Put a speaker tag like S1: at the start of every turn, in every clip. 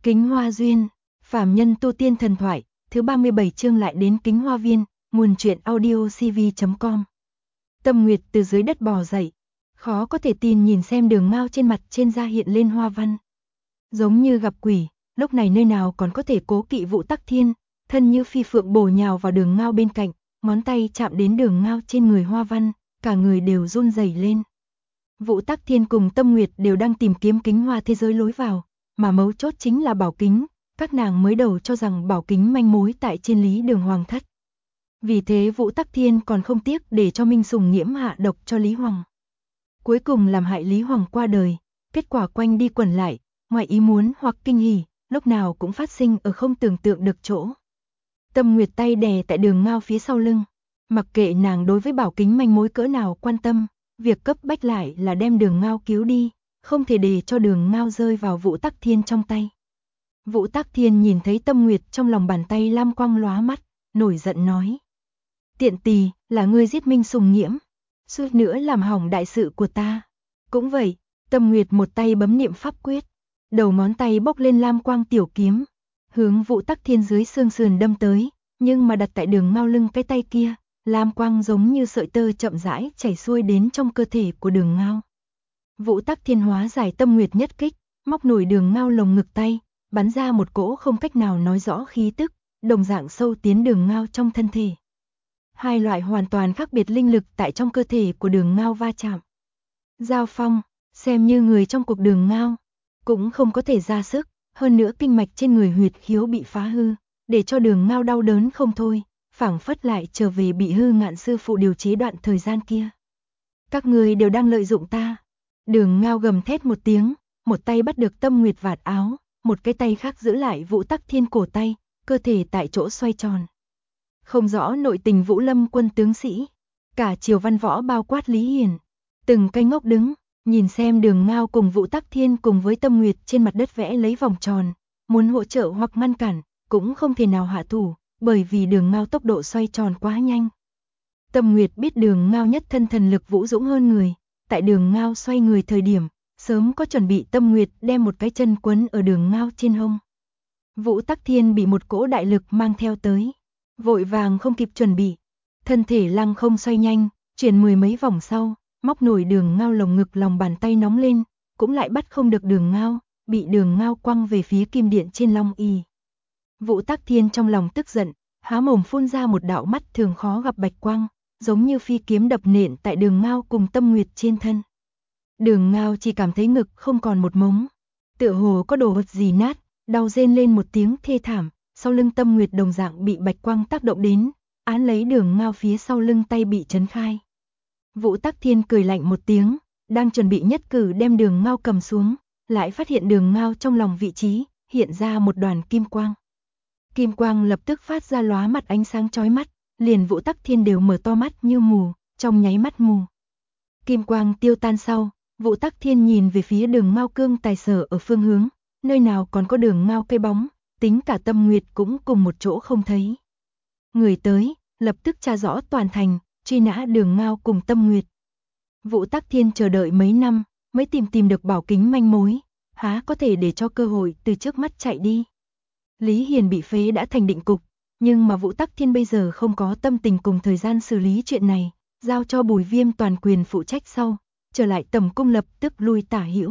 S1: Kính Hoa Duyên, phàm nhân tu tiên thần thoại, thứ 37 chương lại đến Kính Hoa Viên, nguồn truyện audio cv.com. Tâm Nguyệt từ dưới đất bò dậy, khó có thể tin nhìn xem Đường Ngao trên mặt trên da hiện lên hoa văn. Giống như gặp quỷ, lúc này nơi nào còn có thể cố kỵ Vũ Tắc Thiên, thân như phi phượng bổ nhào vào Đường Ngao bên cạnh, ngón tay chạm đến Đường Ngao trên người hoa văn, cả người đều run rẩy lên. Vũ Tắc Thiên cùng Tâm Nguyệt đều đang tìm kiếm kính hoa thế giới lối vào, mà mấu chốt chính là bảo kính, các nàng mới đầu cho rằng bảo kính manh mối tại trên Lý Đường Hoàng thất. Vì thế Vũ Tắc Thiên còn không tiếc để cho Minh Sùng Nghiễm hạ độc cho Lý Hoàng. Cuối cùng làm hại Lý Hoàng qua đời, kết quả quanh đi quẩn lại, ngoài ý muốn hoặc kinh hỉ, lúc nào cũng phát sinh ở không tưởng tượng được chỗ. Tâm Nguyệt tay đè tại Đường Ngao phía sau lưng, mặc kệ nàng đối với bảo kính manh mối cỡ nào quan tâm, việc cấp bách lại là đem Đường Ngao cứu đi, không thể để cho Đường Ngao rơi vào Vũ Tắc Thiên trong tay. Vũ Tắc Thiên nhìn thấy Tâm Nguyệt trong lòng bàn tay lam quang lóa mắt, nổi giận nói: "Tiện tỳ, là ngươi giết Minh Sùng Nghiễm, suýt nữa làm hỏng đại sự của ta." Cũng vậy, Tâm Nguyệt một tay bấm niệm pháp quyết, đầu ngón tay bốc lên lam quang tiểu kiếm, hướng Vũ Tắc Thiên dưới xương sườn đâm tới, nhưng mà đặt tại Đường Ngao lưng cái tay kia, lam quang giống như sợi tơ chậm rãi chảy xuôi đến trong cơ thể của Đường Ngao. Vũ Tắc Thiên hóa giải Tâm Nguyệt nhất kích, móc nổi Đường Ngao lồng ngực tay, bắn ra một cỗ không cách nào nói rõ khí tức, đồng dạng sâu tiến Đường Ngao trong thân thể. Hai loại hoàn toàn khác biệt linh lực tại trong cơ thể của Đường Ngao va chạm. Giao phong, xem như người trong cuộc Đường Ngao, cũng không có thể ra sức, hơn nữa kinh mạch trên người huyệt khiếu bị phá hư, để cho Đường Ngao đau đớn không thôi, phảng phất lại trở về bị Hư Ngạn sư phụ điều chế đoạn thời gian kia. Các người đều đang lợi dụng ta. Đường Ngao gầm thét một tiếng, một tay bắt được Tâm Nguyệt vạt áo, một cái tay khác giữ lại Vũ Tắc Thiên cổ tay, cơ thể tại chỗ xoay tròn. Không rõ nội tình Vũ Lâm quân tướng sĩ, cả triều văn võ bao quát Lý Hiển, từng cái ngốc đứng, nhìn xem Đường Ngao cùng Vũ Tắc Thiên cùng với Tâm Nguyệt trên mặt đất vẽ lấy vòng tròn, muốn hỗ trợ hoặc ngăn cản, cũng không thể nào hạ thủ, bởi vì Đường Ngao tốc độ xoay tròn quá nhanh. Tâm Nguyệt biết Đường Ngao nhất thân thần lực vũ dũng hơn người, tại Đường Ngao xoay người thời điểm, sớm có chuẩn bị. Tâm Nguyệt đem một cái chân quấn ở Đường Ngao trên hông. Vũ Tắc Thiên bị một cỗ đại lực mang theo tới, vội vàng không kịp chuẩn bị, thân thể lăng không xoay nhanh, chuyển mười mấy vòng sau, móc nổi Đường Ngao lồng ngực, lòng bàn tay nóng lên, cũng lại bắt không được Đường Ngao, bị Đường Ngao quăng về phía kim điện trên long ỷ. Vũ Tắc Thiên trong lòng tức giận, há mồm phun ra một đạo mắt thường khó gặp bạch quang, giống như phi kiếm đập nện tại Đường Ngao cùng Tâm Nguyệt trên thân. Đường Ngao chỉ cảm thấy ngực không còn một mống, tựa hồ có đồ vật gì nát, đau rên lên một tiếng thê thảm, sau lưng Tâm Nguyệt đồng dạng bị bạch quang tác động đến, án lấy Đường Ngao phía sau lưng tay bị chấn khai. Vũ Tắc Thiên cười lạnh một tiếng, đang chuẩn bị nhất cử đem Đường Ngao cầm xuống, lại phát hiện Đường Ngao trong lòng vị trí hiện ra một đoàn kim quang. Kim quang lập tức phát ra lóa mặt ánh sáng chói mắt, liền Vũ Tắc Thiên đều mở to mắt như mù, trong nháy mắt mù. Kim quang tiêu tan sau, Vũ Tắc Thiên nhìn về phía Đường Ngao cương tài sở ở phương hướng, nơi nào còn có Đường Ngao cây bóng, tính cả Tâm Nguyệt cũng cùng một chỗ không thấy. Người tới, lập tức tra rõ toàn thành, truy nã Đường Ngao cùng Tâm Nguyệt. Vũ Tắc Thiên chờ đợi mấy năm, mới tìm được bảo kính manh mối, há có thể để cho cơ hội từ trước mắt chạy đi. Lý Hiền bị phế đã thành định cục, nhưng mà Vũ Tắc Thiên bây giờ không có tâm tình cùng thời gian xử lý chuyện này, giao cho Bùi Viêm toàn quyền phụ trách sau, trở lại tầm cung lập tức lui tả hữu.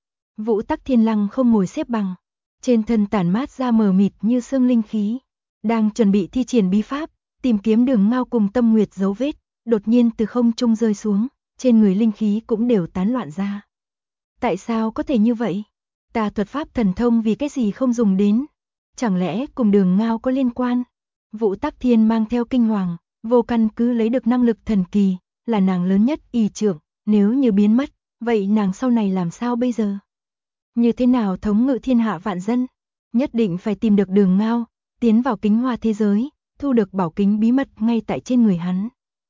S1: Vũ Tắc Thiên lăng không ngồi xếp bằng, trên thân tản mát ra mờ mịt như sương linh khí, đang chuẩn bị thi triển bí pháp, tìm kiếm Đường Ngao cùng Tâm Nguyệt dấu vết, đột nhiên từ không trung rơi xuống, trên người linh khí cũng đều tán loạn ra. Tại sao có thể như vậy? Tà thuật pháp thần thông vì cái gì không dùng đến? Chẳng lẽ cùng Đường Ngao có liên quan? Vũ Tắc Thiên mang theo kinh hoàng, vô căn cứ lấy được năng lực thần kỳ, là nàng lớn nhất ỷ trưởng, nếu như biến mất, vậy nàng sau này làm sao bây giờ? Như thế nào thống ngự thiên hạ vạn dân? Nhất định phải tìm được Đường Ngao, tiến vào kính hoa thế giới, thu được bảo kính bí mật ngay tại trên người hắn.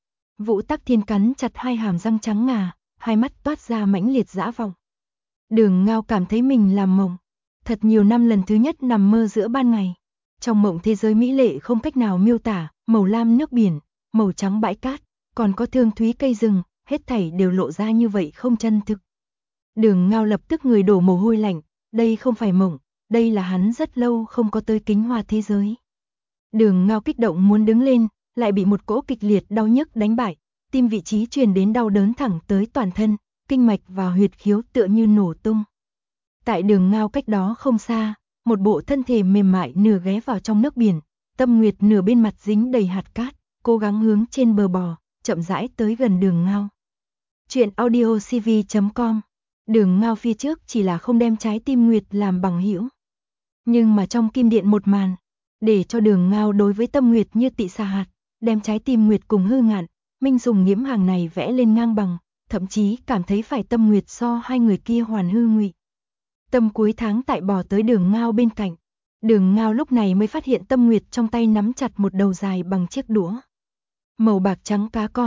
S1: Vũ Tắc Thiên cắn chặt hai hàm răng trắng ngà, hai mắt toát ra mãnh liệt dã vọng. Đường Ngao cảm thấy mình làm mộng, thật nhiều năm lần thứ nhất nằm mơ giữa ban ngày. Trong mộng thế giới mỹ lệ không cách nào miêu tả, màu lam nước biển, màu trắng bãi cát, còn có thương thúy cây rừng, hết thảy đều lộ ra như vậy không chân thực. Đường Ngao lập tức người đổ mồ hôi lạnh, đây không phải mộng, đây là hắn rất lâu không có tới Kính Hoa thế giới. Đường Ngao kích động muốn đứng lên, lại bị một cỗ kịch liệt đau nhức đánh bại, tim vị trí truyền đến đau đớn thẳng tới toàn thân, kinh mạch và huyệt khiếu tựa như nổ tung. Tại Đường Ngao cách đó không xa, một bộ thân thể mềm mại nửa ghé vào trong nước biển, Tâm Nguyệt nửa bên mặt dính đầy hạt cát, cố gắng hướng trên bờ bò, chậm rãi tới gần Đường Ngao. Chuyện audiocv.com. Đường Ngao phía trước chỉ là không đem trái tim Nguyệt làm bằng hữu. Nhưng mà trong kim điện một màn, để cho Đường Ngao đối với Tâm Nguyệt như tị xà hạt, đem trái tim Nguyệt cùng Hư Ngạn, Minh dùng nghiễm hàng này vẽ lên ngang bằng, thậm chí cảm thấy phải Tâm Nguyệt so hai người kia hoàn hư ngụy. Tâm cuối tháng tại bò tới Đường Ngao bên cạnh. Đường Ngao lúc này mới phát hiện Tâm Nguyệt trong tay nắm chặt một đầu dài bằng chiếc đũa. Màu bạc trắng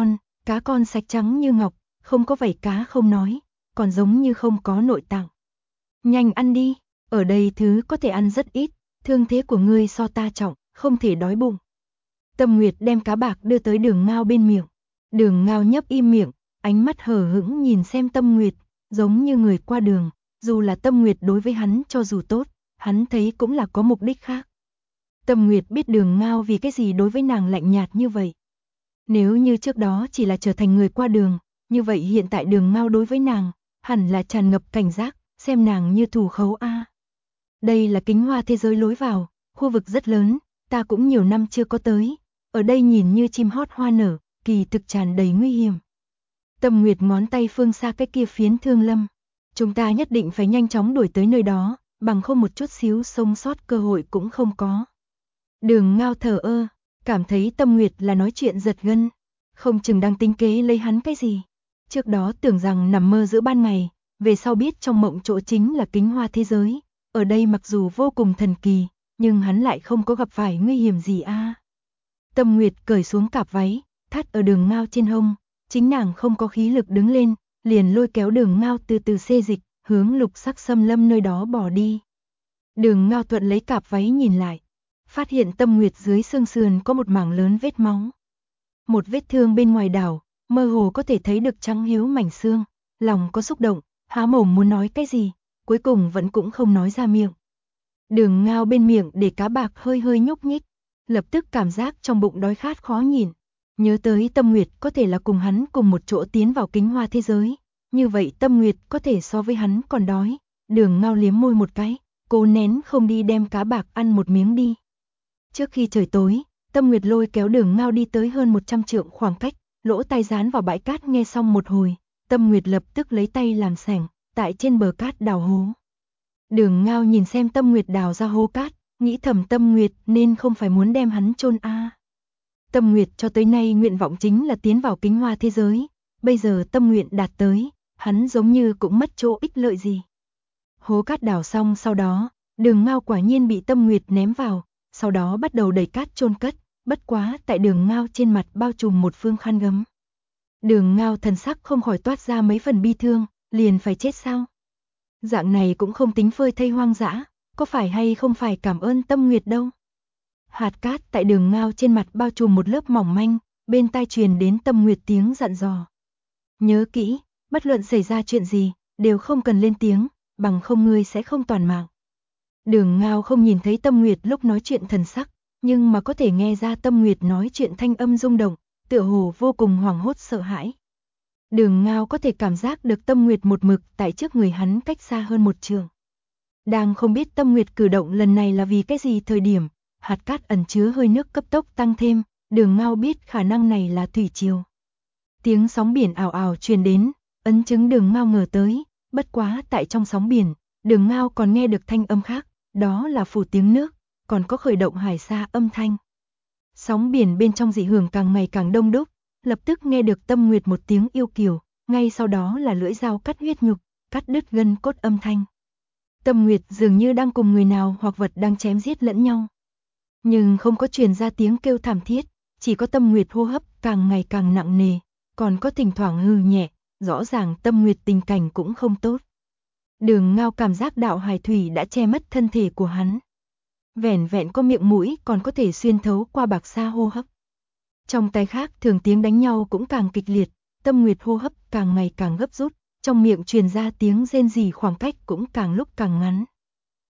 S1: cá con sạch trắng như ngọc, không có vảy cá không nói, còn giống như không có nội tạng. Nhanh ăn đi, ở đây thứ có thể ăn rất ít, thương thế của ngươi so ta trọng, không thể đói bụng. Tâm Nguyệt đem cá bạc đưa tới Đường Ngao bên miệng. Đường Ngao nhấp im miệng, ánh mắt hờ hững nhìn xem Tâm Nguyệt, giống như người qua đường, dù là Tâm Nguyệt đối với hắn cho dù tốt, hắn thấy cũng là có mục đích khác. Tâm Nguyệt biết Đường Ngao vì cái gì đối với nàng lạnh nhạt như vậy. Nếu như trước đó chỉ là trở thành người qua đường, như vậy hiện tại Đường Ngao đối với nàng, hẳn là tràn ngập cảnh giác, xem nàng như thù khấu a. Đây là Kính Hoa thế giới lối vào, khu vực rất lớn, ta cũng nhiều năm chưa có tới, ở đây nhìn như chim hót hoa nở, kỳ thực tràn đầy nguy hiểm. Tâm Nguyệt ngón tay phương xa cái kia phiến Thương Lâm, chúng ta nhất định phải nhanh chóng đuổi tới nơi đó, bằng không một chút xíu sống sót cơ hội cũng không có. Đường Ngao thờ ơ, cảm thấy Tâm Nguyệt là nói chuyện giật gân, không chừng đang tính kế lấy hắn cái gì. Trước đó tưởng rằng nằm mơ giữa ban ngày, về sau biết trong mộng chỗ chính là Kính Hoa thế giới, ở đây mặc dù vô cùng thần kỳ, nhưng hắn lại không có gặp phải nguy hiểm gì a. Tâm Nguyệt cởi xuống cạp váy, thắt ở Đường Ngao trên hông, chính nàng không có khí lực đứng lên, liền lôi kéo Đường Ngao từ từ xê dịch, hướng Lục Sắc Xâm Lâm nơi đó bỏ đi. Đường Ngao thuận lấy cạp váy nhìn lại, phát hiện Tâm Nguyệt dưới xương sườn có một mảng lớn vết máu. Một vết thương bên ngoài đảo, mơ hồ có thể thấy được trắng hiếu mảnh xương, lòng có xúc động, há mồm muốn nói cái gì, cuối cùng vẫn cũng không nói ra miệng. Đường Ngao bên miệng để cá bạc hơi hơi nhúc nhích, lập tức cảm giác trong bụng đói khát khó nhịn. Nhớ tới Tâm Nguyệt có thể là cùng hắn cùng một chỗ tiến vào Kính Hoa thế giới, như vậy Tâm Nguyệt có thể so với hắn còn đói. Đường Ngao liếm môi một cái, cố nén không đi đem cá bạc ăn một miếng đi. Trước khi trời tối, Tâm Nguyệt lôi kéo Đường Ngao đi tới hơn 100 trượng khoảng cách, lỗ tai dán vào bãi cát nghe xong một hồi, Tâm Nguyệt lập tức lấy tay làm sẻng, tại trên bờ cát đào hố. Đường Ngao nhìn xem Tâm Nguyệt đào ra hố cát, nghĩ thầm Tâm Nguyệt nên không phải muốn đem hắn chôn a. Tâm Nguyệt cho tới nay nguyện vọng chính là tiến vào Kính Hoa thế giới, bây giờ tâm nguyện đạt tới, hắn giống như cũng mất chỗ ích lợi gì. Hố cát đào xong sau đó, Đường Ngao quả nhiên bị Tâm Nguyệt ném vào, sau đó bắt đầu đẩy cát chôn cất, bất quá tại Đường Ngao trên mặt bao trùm một phương khăn gấm. Đường Ngao thần sắc không khỏi toát ra mấy phần bi thương, liền phải chết sao? Dạng này cũng không tính phơi thây hoang dã, có phải hay không phải cảm ơn Tâm Nguyệt đâu. Hạt cát tại Đường Ngao trên mặt bao trùm một lớp mỏng manh, bên tai truyền đến Tâm Nguyệt tiếng dặn dò. Nhớ kỹ, bất luận xảy ra chuyện gì, đều không cần lên tiếng, bằng không ngươi sẽ không toàn mạng. Đường Ngao không nhìn thấy Tâm Nguyệt lúc nói chuyện thần sắc, nhưng mà có thể nghe ra Tâm Nguyệt nói chuyện thanh âm rung động, tựa hồ vô cùng hoảng hốt sợ hãi. Đường Ngao có thể cảm giác được Tâm Nguyệt một mực tại trước người hắn cách xa hơn một trượng. Đang không biết Tâm Nguyệt cử động lần này là vì cái gì thời điểm, hạt cát ẩn chứa hơi nước cấp tốc tăng thêm, Đường Ngao biết khả năng này là thủy triều. Tiếng sóng biển ào ào truyền đến, ấn chứng Đường Ngao ngờ tới, bất quá tại trong sóng biển, Đường Ngao còn nghe được thanh âm khác, đó là phủ tiếng nước, còn có khởi động hải xa âm thanh. Sóng biển bên trong dị hưởng càng ngày càng đông đúc, lập tức nghe được Tâm Nguyệt một tiếng yêu kiều, ngay sau đó là lưỡi dao cắt huyết nhục, cắt đứt gân cốt âm thanh. Tâm Nguyệt dường như đang cùng người nào hoặc vật đang chém giết lẫn nhau. Nhưng không có truyền ra tiếng kêu thảm thiết, chỉ có Tâm Nguyệt hô hấp càng ngày càng nặng nề, còn có thỉnh thoảng hừ nhẹ, rõ ràng Tâm Nguyệt tình cảnh cũng không tốt. Đường Ngao cảm giác đạo hải thủy đã che mất thân thể của hắn. Vẻn vẹn có miệng mũi còn có thể xuyên thấu qua bạc sa hô hấp. Trong tay khác thường tiếng đánh nhau cũng càng kịch liệt, Tâm Nguyệt hô hấp càng ngày càng gấp rút, trong miệng truyền ra tiếng rên rỉ khoảng cách cũng càng lúc càng ngắn.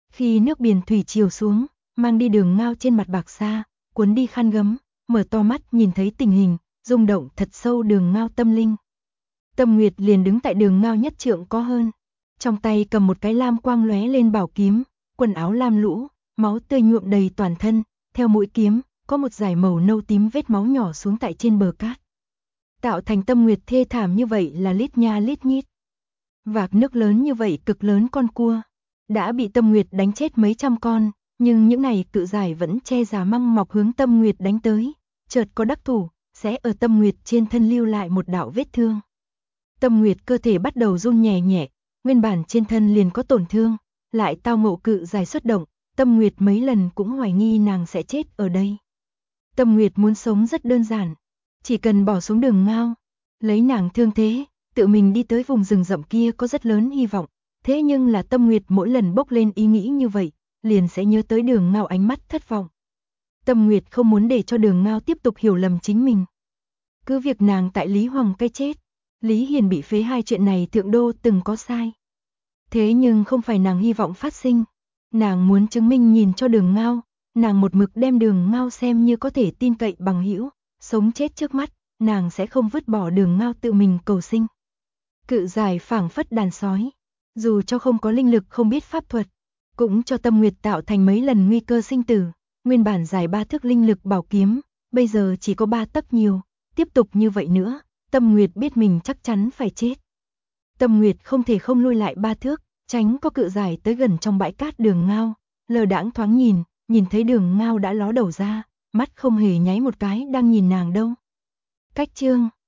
S1: Khi nước biển thủy triều xuống, mang đi Đường Ngao trên mặt bạc sa, cuốn đi khăn gấm, mở to mắt nhìn thấy tình hình, rung động thật sâu Đường Ngao tâm linh. Tâm Nguyệt liền đứng tại Đường Ngao nhất trượng có hơn, trong tay cầm một cái lam quang lóe lên bảo kiếm, quần áo lam lũ, máu tươi nhuộm đầy toàn thân, theo mũi kiếm, có một dải màu nâu tím vết máu nhỏ xuống tại trên bờ cát. Tạo thành Tâm Nguyệt thê thảm như vậy là lít nha lít nhít. Vạc nước lớn như vậy cực lớn con cua, đã bị Tâm Nguyệt đánh chết mấy trăm con, nhưng những này cự giải vẫn che giả măng mọc hướng Tâm Nguyệt đánh tới, chợt có đắc thủ, sẽ ở Tâm Nguyệt trên thân lưu lại một đạo vết thương. Tâm Nguyệt cơ thể bắt đầu run nhẹ nhẹ, nguyên bản trên thân liền có tổn thương, lại tao ngộ cự giải xuất động, Tâm Nguyệt mấy lần cũng hoài nghi nàng sẽ chết ở đây. Tâm Nguyệt muốn sống rất đơn giản, chỉ cần bỏ xuống Đường Ngao, lấy nàng thương thế, tự mình đi tới vùng rừng rậm kia có rất lớn hy vọng. Thế nhưng là Tâm Nguyệt mỗi lần bốc lên ý nghĩ như vậy, liền sẽ nhớ tới Đường Ngao ánh mắt thất vọng. Tâm Nguyệt không muốn để cho Đường Ngao tiếp tục hiểu lầm chính mình. Cứ việc nàng tại Lý Hoàng cái chết, Lý Hiền bị phế hai chuyện này Thượng Đô từng có sai. Thế nhưng không phải nàng hy vọng phát sinh. Nàng muốn chứng minh nhìn cho Đường Ngao, nàng một mực đem Đường Ngao xem như có thể tin cậy bằng hữu, sống chết trước mắt, nàng sẽ không vứt bỏ Đường Ngao tự mình cầu sinh. Cự giải phảng phất đàn sói, dù cho không có linh lực không biết pháp thuật, cũng cho Tâm Nguyệt tạo thành mấy lần nguy cơ sinh tử, nguyên bản dài 3 thước linh lực bảo kiếm, bây giờ chỉ có 3 tấc nhiều, tiếp tục như vậy nữa, Tâm Nguyệt biết mình chắc chắn phải chết. Tâm Nguyệt không thể không lui lại 3 thước, tránh có cự giải tới gần trong bãi cát Đường Ngao, lờ đãng thoáng nhìn thấy Đường Ngao đã ló đầu ra, mắt không hề nháy một cái đang nhìn nàng đâu. Cách chương